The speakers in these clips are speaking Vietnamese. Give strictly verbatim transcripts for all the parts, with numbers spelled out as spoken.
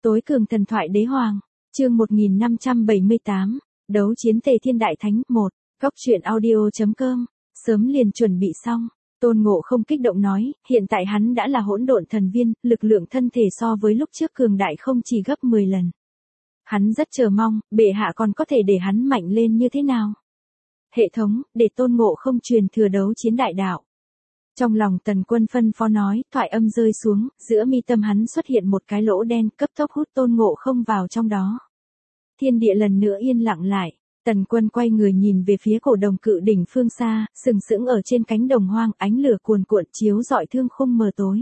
Tối cường thần thoại đế hoàng, chương một nghìn năm trăm bảy mươi tám, đấu chiến Tề Thiên Đại Thánh một, góc truyện audio.com, sớm liền chuẩn bị xong. Tôn Ngộ Không kích động nói, hiện tại hắn đã là hỗn độn thần viên, lực lượng thân thể so với lúc trước cường đại không chỉ gấp mười lần. Hắn rất chờ mong, bệ hạ còn có thể để hắn mạnh lên như thế nào. Hệ thống, để Tôn Ngộ Không truyền thừa đấu chiến đại đạo. Trong lòng Tần Quân phân phó nói, thoại âm rơi xuống, giữa mi tâm hắn xuất hiện một cái lỗ đen, cấp tốc hút Tôn Ngộ Không vào trong đó. Thiên địa lần nữa yên lặng lại, Tần Quân quay người nhìn về phía cổ đồng cự đỉnh phương xa, sừng sững ở trên cánh đồng hoang, ánh lửa cuồn cuộn chiếu rọi thương khung mờ tối.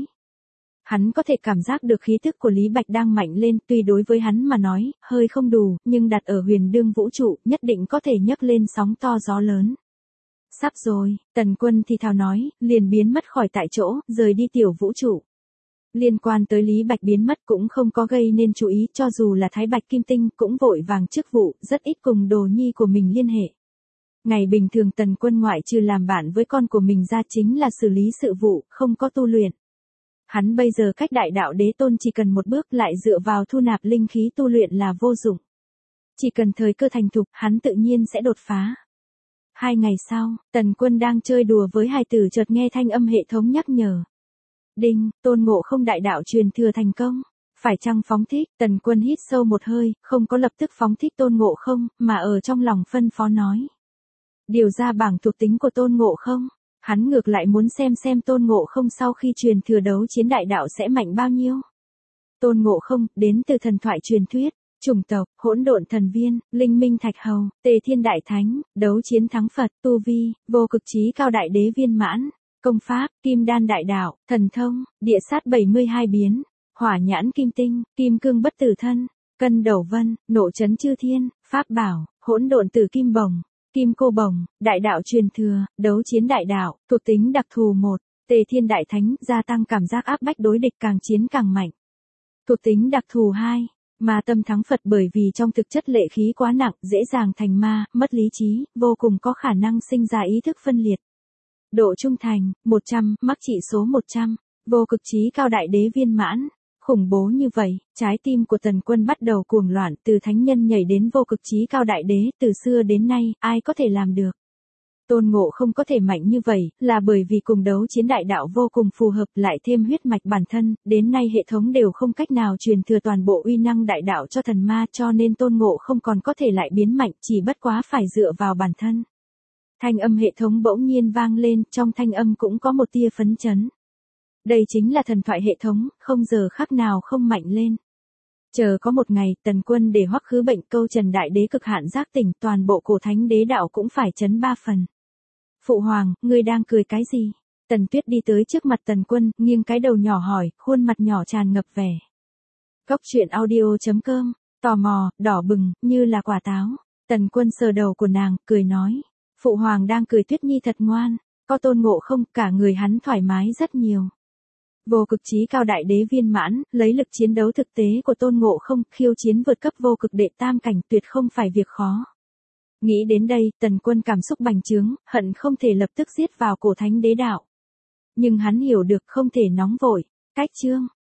Hắn có thể cảm giác được khí tức của Lý Bạch đang mạnh lên, tuy đối với hắn mà nói, hơi không đủ, nhưng đặt ở huyền đương vũ trụ, nhất định có thể nhấc lên sóng to gió lớn. Sắp rồi, Tần Quân thì thào nói, liền biến mất khỏi tại chỗ, rời đi tiểu vũ trụ. Liên quan tới Lý Bạch biến mất cũng không có gây nên chú ý, cho dù là Thái Bạch Kim Tinh cũng vội vàng chức vụ, rất ít cùng đồ nhi của mình liên hệ. Ngày bình thường Tần Quân ngoại trừ làm bạn với con của mình ra chính là xử lý sự vụ, không có tu luyện. Hắn bây giờ cách đại đạo đế tôn chỉ cần một bước, lại dựa vào thu nạp linh khí tu luyện là vô dụng. Chỉ cần thời cơ thành thục, hắn tự nhiên sẽ đột phá. Hai ngày sau, Tần Quân đang chơi đùa với hài tử chợt nghe thanh âm hệ thống nhắc nhở. Đinh, Tôn Ngộ Không đại đạo truyền thừa thành công. Phải chăng phóng thích? Tần Quân hít sâu một hơi, không có lập tức phóng thích Tôn Ngộ Không, mà ở trong lòng phân phó nói. Điều ra bảng thuộc tính của Tôn Ngộ Không. Hắn ngược lại muốn xem xem Tôn Ngộ Không sau khi truyền thừa đấu chiến đại đạo sẽ mạnh bao nhiêu. Tôn Ngộ Không, đến từ thần thoại truyền thuyết. Chủng tộc, hỗn độn thần viên, linh minh thạch hầu, Tề Thiên Đại Thánh, đấu chiến thắng Phật, tu vi, vô cực chí cao đại đế viên mãn, công pháp, kim đan đại đạo, thần thông, địa sát bảy mươi hai biến, hỏa nhãn kim tinh, kim cương bất tử thân, cân đầu vân, nộ chấn chư thiên, pháp bảo, hỗn độn tử kim bồng, kim cô bồng, đại đạo truyền thừa, đấu chiến đại đạo, thuộc tính đặc thù một, Tề Thiên Đại Thánh, gia tăng cảm giác áp bách đối địch, càng chiến càng mạnh. Thuộc tính đặc thù hai. Ma tâm thắng Phật, bởi vì trong thực chất lệ khí quá nặng, dễ dàng thành ma, mất lý trí, vô cùng có khả năng sinh ra ý thức phân liệt. Độ trung thành, một trăm, mắc trị số một trăm, vô cực chí cao đại đế viên mãn. Khủng bố như vậy, trái tim của Tần Quân bắt đầu cuồng loạn, từ thánh nhân nhảy đến vô cực chí cao đại đế, từ xưa đến nay, ai có thể làm được. Tôn Ngộ Không có thể mạnh như vậy, là bởi vì cùng đấu chiến đại đạo vô cùng phù hợp, lại thêm huyết mạch bản thân, đến nay hệ thống đều không cách nào truyền thừa toàn bộ uy năng đại đạo cho thần ma, cho nên Tôn Ngộ Không còn có thể lại biến mạnh, chỉ bất quá phải dựa vào bản thân. Thanh âm hệ thống bỗng nhiên vang lên, trong thanh âm cũng có một tia phấn chấn. Đây chính là thần thoại hệ thống, không giờ khắc nào không mạnh lên. Chờ có một ngày, Tần Quân để hoắc khứ bệnh câu trần đại đế cực hạn giác tỉnh, toàn bộ cổ thánh đế đạo cũng phải chấn ba phần. Phụ hoàng, ngươi đang cười cái gì? Tần Tuyết đi tới trước mặt Tần Quân, nghiêng cái đầu nhỏ hỏi, khuôn mặt nhỏ tràn ngập vẻ. Góc truyện audio.com, tò mò, đỏ bừng, như là quả táo. Tần Quân sờ đầu của nàng, cười nói. Phụ hoàng đang cười, Tuyết Nhi thật ngoan. Có Tôn Ngộ Không, cả người hắn thoải mái rất nhiều. Vô cực chí cao đại đế viên mãn, lấy lực chiến đấu thực tế của Tôn Ngộ Không, khiêu chiến vượt cấp vô cực đệ tam cảnh, tuyệt không phải việc khó. Nghĩ đến đây, Tần Quân cảm xúc bành trướng, hận không thể lập tức giết vào cổ thánh đế đạo. Nhưng hắn hiểu được không thể nóng vội. Cách chương.